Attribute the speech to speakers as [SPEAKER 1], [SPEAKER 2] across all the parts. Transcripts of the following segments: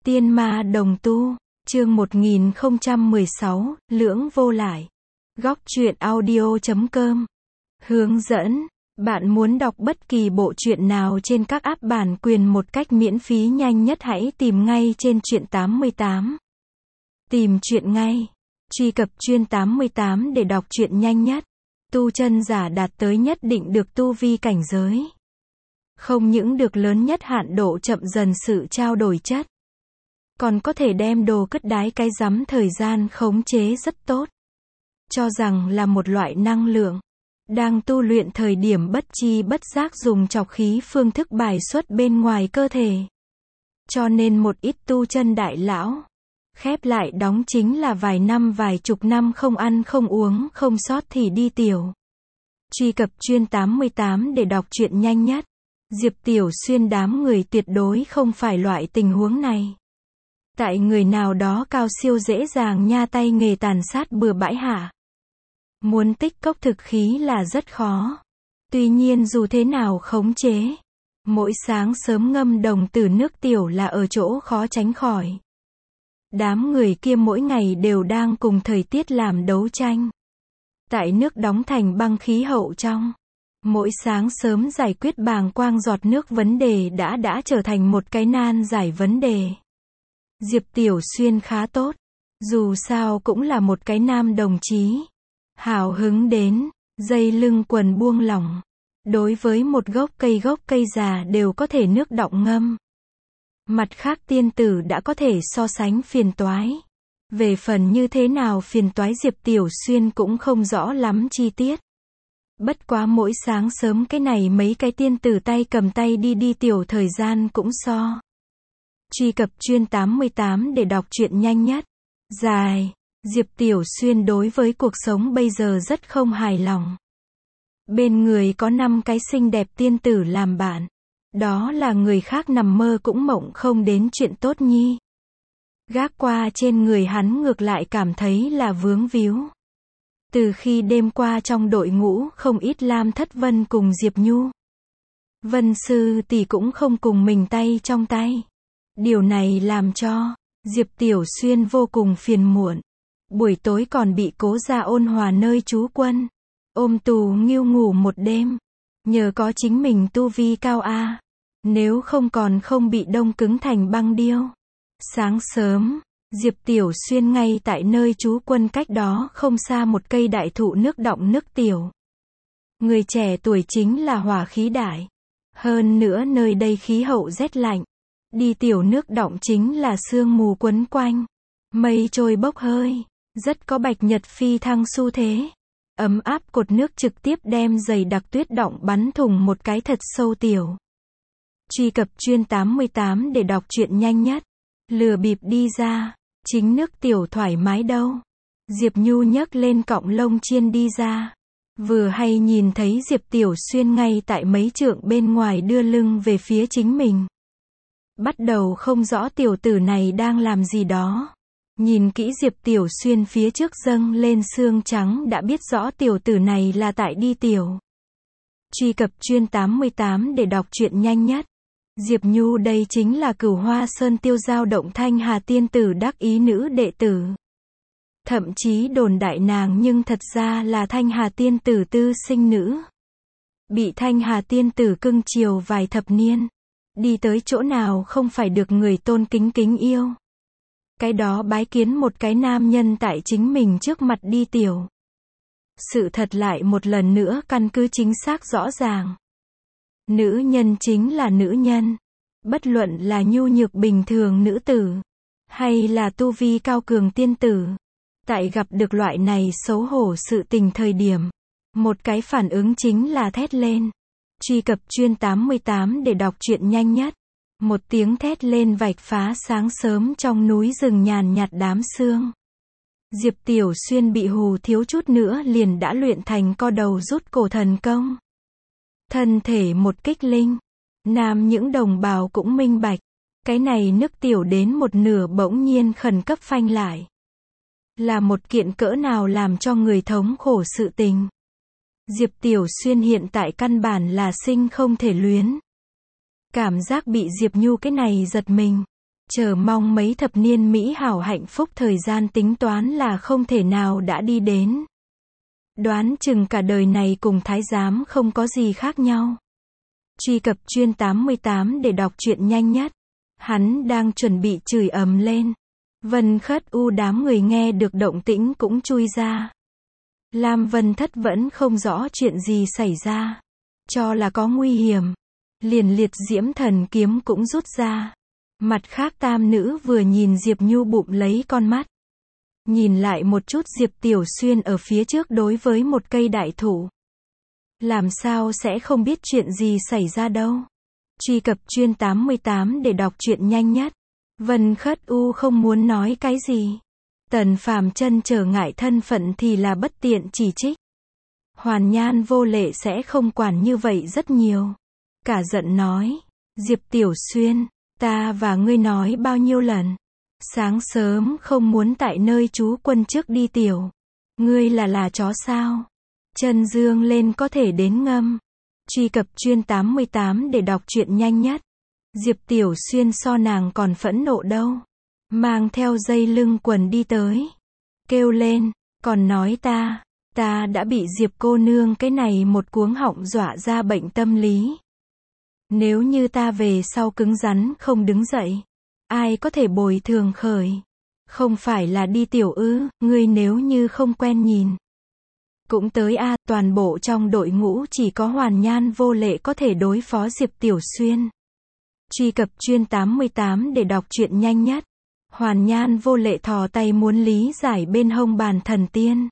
[SPEAKER 1] Tiên ma đồng tu, chương 1016, lưỡng vô lại. Góc truyện audio.com. Hướng dẫn, bạn muốn đọc bất kỳ bộ truyện nào trên các app bản quyền một cách miễn phí nhanh nhất hãy tìm ngay trên truyện 88. Tìm truyện ngay. Truy cập truyện 88 để đọc truyện nhanh nhất. Tu chân giả đạt tới nhất định được tu vi cảnh giới. Không những được lớn nhất hạn độ chậm dần sự trao đổi chất. Còn có thể đem đồ cất đái cái rắm thời gian khống chế rất tốt. Cho rằng là một loại năng lượng. Đang tu luyện thời điểm bất chi bất giác dùng trọc khí phương thức bài xuất bên ngoài cơ thể. Cho nên một ít tu chân đại lão. Khép lại đóng chính là vài năm vài chục năm không ăn không uống không sót thì đi tiểu. Truy cập truyện 88 để đọc truyện nhanh nhất. Diệp Tiểu Xuyên đám người tuyệt đối không phải loại tình huống này. Tại người nào đó cao siêu dễ dàng nha tay nghề tàn sát bừa bãi hả? Muốn tích cốc thực khí là rất khó. Tuy nhiên dù thế nào khống chế. Mỗi sáng sớm ngâm đồng tử nước tiểu là ở chỗ khó tránh khỏi. Đám người kia mỗi ngày đều đang cùng thời tiết làm đấu tranh. Tại nước đóng thành băng khí hậu trong. Mỗi sáng sớm giải quyết bàng quang giọt nước vấn đề đã trở thành một cái nan giải vấn đề. Diệp Tiểu Xuyên khá tốt. Dù sao cũng là một cái nam đồng chí. Hào hứng đến, dây lưng quần buông lỏng. Đối với một gốc cây già đều có thể nước đọng ngâm. Mặt khác tiên tử đã có thể so sánh phiền toái. Về phần như thế nào phiền toái Diệp Tiểu Xuyên cũng không rõ lắm chi tiết. Bất quá mỗi sáng sớm cái này mấy cái tiên tử tay cầm tay đi tiểu thời gian cũng so. Truy cập truyện 88 để đọc truyện nhanh nhất. Dài, Diệp Tiểu Xuyên đối với cuộc sống bây giờ rất không hài lòng. Bên người có 5 cái xinh đẹp tiên tử làm bạn. Đó là người khác nằm mơ cũng mộng không đến chuyện tốt nhi. Gác qua trên người hắn ngược lại cảm thấy là vướng víu. Từ khi đêm qua trong đội ngũ không ít Lam Thất Vân cùng Diệp Nhu. Vân sư tỷ cũng không cùng mình tay trong tay. Điều này làm cho Diệp Tiểu Xuyên vô cùng phiền muộn. Buổi tối còn bị Cố Gia Ôn Hòa nơi trú quân. Ôm tù nghiêu ngủ một đêm. Nhờ có chính mình tu vi cao a. Nếu không còn không bị đông cứng thành băng điêu. Sáng sớm, Diệp Tiểu Xuyên ngay tại nơi trú quân cách đó không xa một cây đại thụ nước đọng nước tiểu. Người trẻ tuổi chính là hỏa khí đại. Hơn nữa nơi đây khí hậu rét lạnh. Đi tiểu nước đọng chính là sương mù quấn quanh. Mây trôi bốc hơi. Rất có bạch nhật phi thăng xu thế. Ấm áp cột nước trực tiếp đem dày đặc tuyết đọng bắn thủng một cái thật sâu tiểu. Truy cập truyện 88 để đọc truyện nhanh nhất. Lừa bịp đi ra. Chính nước tiểu thoải mái đâu. Diệp Nhu nhấc lên cọng lông chiên đi ra. Vừa hay nhìn thấy Diệp Tiểu Xuyên ngay tại mấy trượng bên ngoài đưa lưng về phía chính mình. Bắt đầu không rõ tiểu tử này đang làm gì đó. Nhìn kỹ Diệp Tiểu Xuyên phía trước dâng lên xương trắng đã biết rõ tiểu tử này là tại đi tiểu. Truy cập truyện 88 để đọc truyện nhanh nhất. Diệp Nhu đây chính là Cửu Hoa Sơn tiêu giao động Thanh Hà tiên tử đắc ý nữ đệ tử. Thậm chí đồn đại nàng nhưng thật ra là Thanh Hà tiên tử tư sinh nữ. Bị Thanh Hà tiên tử cưng chiều vài thập niên. Đi tới chỗ nào không phải được người tôn kính yêu. Cái đó bái kiến một cái nam nhân tại chính mình trước mặt đi tiểu. Sự thật lại một lần nữa căn cứ chính xác rõ ràng. Nữ nhân chính là nữ nhân. Bất luận là nhu nhược bình thường nữ tử. Hay là tu vi cao cường tiên tử. Tại gặp được loại này xấu hổ sự tình thời điểm. Một cái phản ứng chính là thét lên. Truy cập truyện 88 để đọc truyện nhanh nhất. Một tiếng thét lên vạch phá sáng sớm trong núi rừng nhàn nhạt đám sương. Diệp Tiểu Xuyên bị hù thiếu chút nữa liền đã luyện thành co đầu rút cổ thần công. Thân thể một kích linh. Nam những đồng bào cũng minh bạch. Cái này nước tiểu đến một nửa bỗng nhiên khẩn cấp phanh lại. Là một kiện cỡ nào làm cho người thống khổ sự tình. Diệp Tiểu Xuyên hiện tại căn bản là sinh không thể luyến. Cảm giác bị Diệp Nhu cái này giật mình. Chờ mong mấy thập niên mỹ hảo hạnh phúc thời gian tính toán là không thể nào đã đi đến. Đoán chừng cả đời này cùng thái giám không có gì khác nhau. Truy cập chuyên 88 để đọc truyện nhanh nhất. Hắn đang chuẩn bị chửi ầm lên. Vân Khất U đám người nghe được động tĩnh cũng chui ra. Lam Vân Thất vẫn không rõ chuyện gì xảy ra. Cho là có nguy hiểm. Liền liệt diễm thần kiếm cũng rút ra. Mặt khác tam nữ vừa nhìn Diệp Nhu bụng lấy con mắt. Nhìn lại một chút Diệp Tiểu Xuyên ở phía trước đối với một cây đại thụ. Làm sao sẽ không biết chuyện gì xảy ra đâu. Truy cập chuyên 88 để đọc truyện nhanh nhất. Vân Khất U không muốn nói cái gì. Tần Phàm Chân trở ngại thân phận thì là bất tiện chỉ trích. Hoàn Nhan Vô Lệ sẽ không quản như vậy rất nhiều. Cả giận nói. Diệp Tiểu Xuyên, ta và ngươi nói bao nhiêu lần. Sáng sớm không muốn tại nơi trú quân trước đi tiểu. Ngươi là chó sao? Chân dương lên có thể đến ngâm. Truy cập chuyên 88 để đọc truyện nhanh nhất. Diệp Tiểu Xuyên so nàng còn phẫn nộ đâu. Mang theo dây lưng quần đi tới. Kêu lên, còn nói ta đã bị Diệp cô nương cái này một cuống họng dọa ra bệnh tâm lý. Nếu như ta về sau cứng rắn không đứng dậy, ai có thể bồi thường khởi? Không phải là đi tiểu ư, ngươi nếu như không quen nhìn. Cũng tới a, toàn bộ trong đội ngũ chỉ có Hoàn Nhan Vô Lệ có thể đối phó Diệp Tiểu Xuyên. Truy cập chuyên 88 để đọc truyện nhanh nhất. Hoàn Nhan Vô Lệ thò tay muốn lý giải bên hông bàn thần tiên.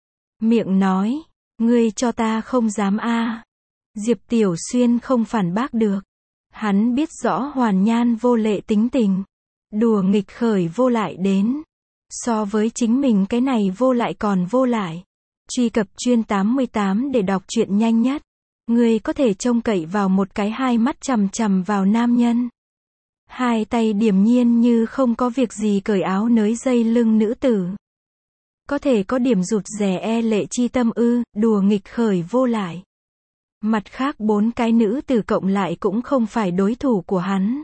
[SPEAKER 1] Miệng nói, ngươi cho ta không dám a. Diệp Tiểu Xuyên không phản bác được. Hắn biết rõ Hoàn Nhan Vô Lệ tính tình. Đùa nghịch khởi vô lại đến. So với chính mình cái này vô lại còn vô lại. Truy cập chuyên 88 để đọc truyện nhanh nhất. Ngươi có thể trông cậy vào một cái hai mắt chằm chằm vào nam nhân. Hai tay điềm nhiên như không có việc gì cởi áo nới dây lưng nữ tử. Có thể có điểm rụt rè e lệ chi tâm ư, đùa nghịch khởi vô lại. Mặt khác bốn cái nữ tử cộng lại cũng không phải đối thủ của hắn.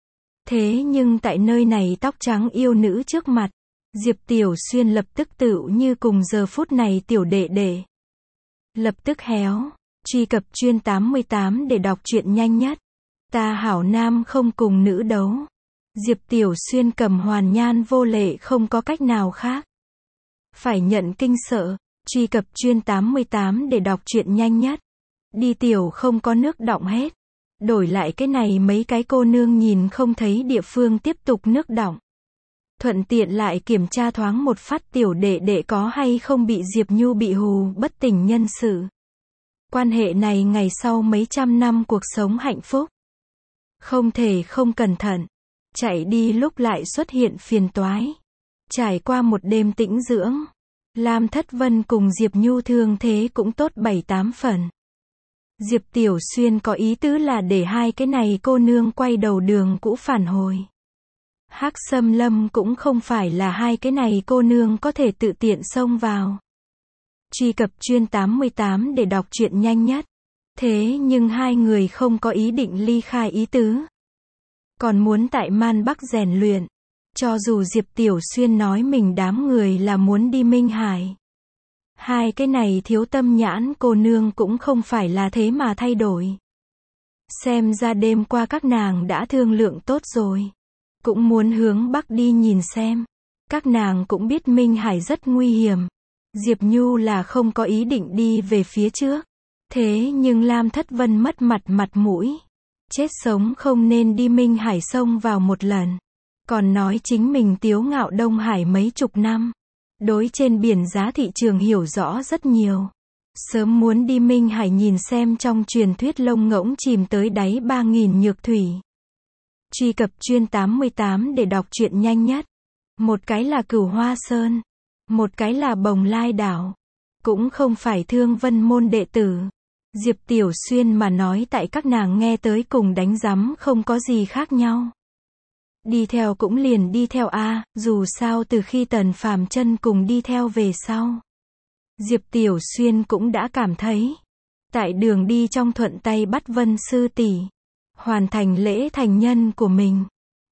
[SPEAKER 1] Thế nhưng tại nơi này tóc trắng yêu nữ trước mặt, Diệp Tiểu Xuyên lập tức tựu như cùng giờ phút này tiểu đệ đệ. Lập tức héo. Truy cập chuyên 88 để đọc truyện nhanh nhất. Ta hảo nam không cùng nữ đấu. Diệp Tiểu Xuyên cầm Hoàn Nhan Vô Lệ không có cách nào khác. Phải nhận kinh sợ. Truy cập chuyên 88 để đọc truyện nhanh nhất. Đi tiểu không có nước đọng hết. Đổi lại cái này mấy cái cô nương nhìn không thấy địa phương tiếp tục nước đọng. Thuận tiện lại kiểm tra thoáng một phát tiểu đệ đệ có hay không bị Diệp Nhu bị hù bất tỉnh nhân sự. Quan hệ này ngày sau mấy trăm năm cuộc sống hạnh phúc. Không thể không cẩn thận. Chạy đi lúc lại xuất hiện phiền toái. Trải qua một đêm tĩnh dưỡng. Lam Thất Vân cùng Diệp Nhu thương thế cũng tốt 7-8 phần. Diệp Tiểu Xuyên có ý tứ là để hai cái này cô nương quay đầu đường cũ phản hồi. Hắc Xâm Lâm cũng không phải là hai cái này cô nương có thể tự tiện xông vào. Truy cập chuyên 88 để đọc truyện nhanh nhất. Thế nhưng hai người không có ý định ly khai ý tứ. Còn muốn tại Man Bắc rèn luyện. Cho dù Diệp Tiểu Xuyên nói mình đám người là muốn đi Minh Hải. Hai cái này thiếu tâm nhãn cô nương cũng không phải là thế mà thay đổi. Xem ra đêm qua các nàng đã thương lượng tốt rồi. Cũng muốn hướng Bắc đi nhìn xem. Các nàng cũng biết Minh Hải rất nguy hiểm. Diệp Nhu là không có ý định đi về phía trước. Thế nhưng Lam Thất Vân mất mặt mũi. Chết sống không nên đi Minh Hải xông vào một lần. Còn nói chính mình tiếu ngạo Đông Hải mấy chục năm. Đối trên biển giá thị trường hiểu rõ rất nhiều. Sớm muốn đi Minh Hải nhìn xem trong truyền thuyết lông ngỗng chìm tới đáy 3.000 nhược thủy. Truy cập chuyên 88 để đọc truyện nhanh nhất. Một cái là Cửu Hoa Sơn. Một cái là Bồng Lai Đảo. Cũng không phải Thương Vân môn đệ tử. Diệp Tiểu Xuyên mà nói tại các nàng nghe tới cùng đánh rắm không có gì khác nhau. Đi theo cũng liền đi theo a, dù sao từ khi Tần Phàm Chân cùng đi theo về sau. Diệp Tiểu Xuyên cũng đã cảm thấy. Tại đường đi trong thuận tay bắt Vân sư tỷ. Hoàn thành lễ thành nhân của mình.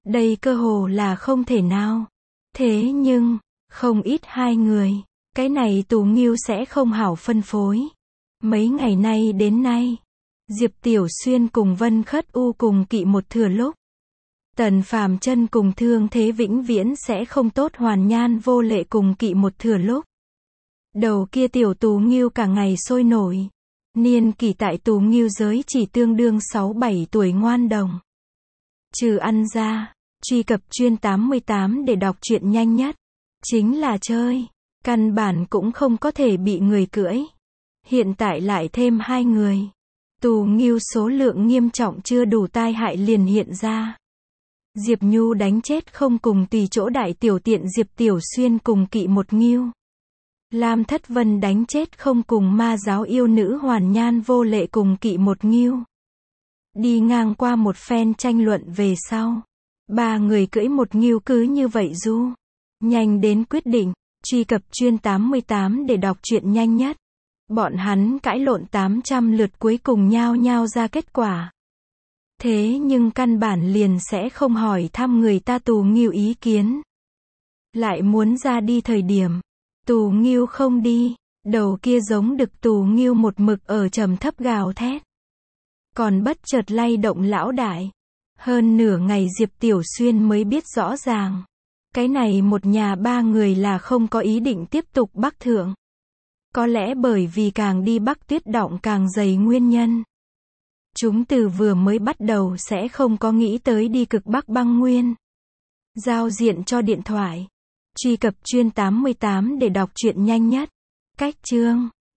[SPEAKER 1] Đây cơ hồ là không thể nào. Thế nhưng, không ít hai người. Cái này Tú Nghiêu sẽ không hảo phân phối. Mấy ngày nay đến nay, Diệp Tiểu Xuyên cùng Vân Khất U cùng kỵ một thừa lúc. Tần Phàm Chân cùng Thương Thế Vĩnh Viễn sẽ không tốt, Hoàn Nhan Vô Lệ cùng kỵ một thừa lúc. Đầu kia tiểu Tú Nghiêu cả ngày sôi nổi. Niên kỷ tại Tú Nghiêu giới chỉ tương đương 6-7 tuổi ngoan đồng. Trừ ăn ra, truy cập chuyên 88 để đọc truyện nhanh nhất. Chính là chơi. Căn bản cũng không có thể bị người cưỡi. Hiện tại lại thêm hai người. Tú Nghiêu số lượng nghiêm trọng chưa đủ tai hại liền hiện ra. Diệp Nhu đánh chết không cùng tùy chỗ đại tiểu tiện Diệp Tiểu Xuyên cùng kỵ một Nghiêu. Lam Thất Vân đánh chết không cùng ma giáo yêu nữ Hoàn Nhan Vô Lệ cùng kỵ một Nghiêu. Đi ngang qua một phen tranh luận về sau. Ba người cưỡi một Nghiêu cứ như vậy du. Nhanh đến quyết định. Truy cập chuyên 88 để đọc truyện nhanh nhất. Bọn hắn cãi lộn 800 lượt cuối cùng nhao nhao ra kết quả. Thế nhưng căn bản liền sẽ không hỏi thăm người ta Tú Nghiêu ý kiến. Lại muốn ra đi thời điểm. Tú Nghiêu không đi. Đầu kia giống đực Tú Nghiêu một mực ở trầm thấp gào thét. Còn bất chợt lay động lão đại. Hơn nửa ngày Diệp Tiểu Xuyên mới biết rõ ràng. Cái này một nhà ba người là không có ý định tiếp tục bắc thượng. Có lẽ bởi vì càng đi bắc tuyết đọng càng dày nguyên nhân. Chúng từ vừa mới bắt đầu sẽ không có nghĩ tới đi cực bắc băng nguyên. Giao diện cho điện thoại. Truy cập chuyên 88 để đọc truyện nhanh nhất. Cách chương